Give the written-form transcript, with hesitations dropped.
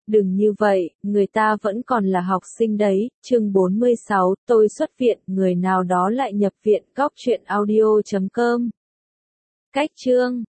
Đừng như vậy, người ta vẫn còn là học sinh đấy. Chương 46, tôi xuất viện, người nào đó lại nhập viện. Góc truyện audio.com. Cách chương